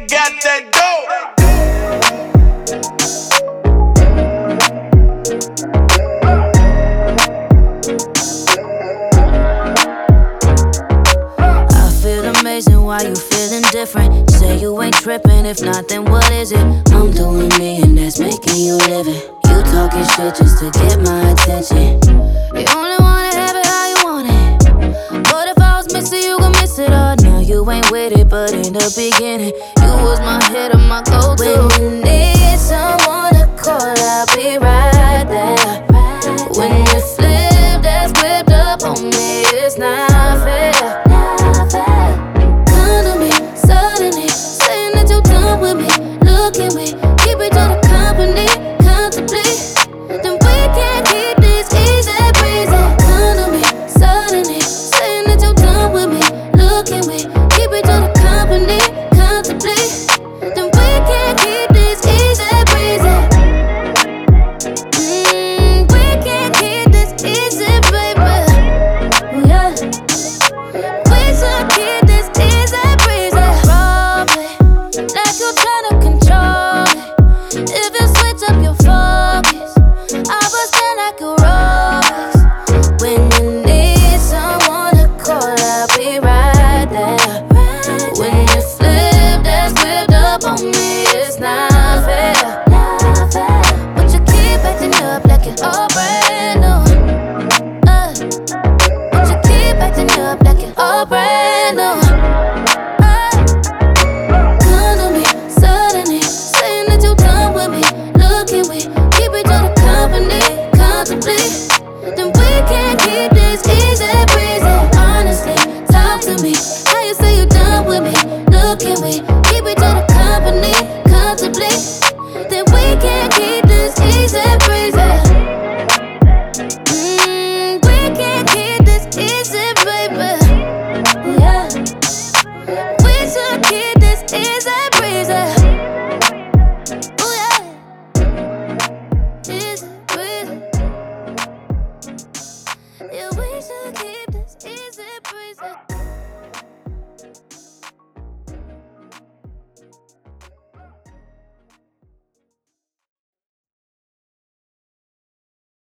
got that dope. Amazing, why you feeling different? Say you ain't tripping, if not, then what is it? I'm doing me and that's making you live it. You talking shit just to get my attention. You only wanna have it how you want it. But if I was missing, you gon' miss it all. Now you ain't with it, but in the beginning, you was my hit or my go-to. When you need someone to call, I'll be right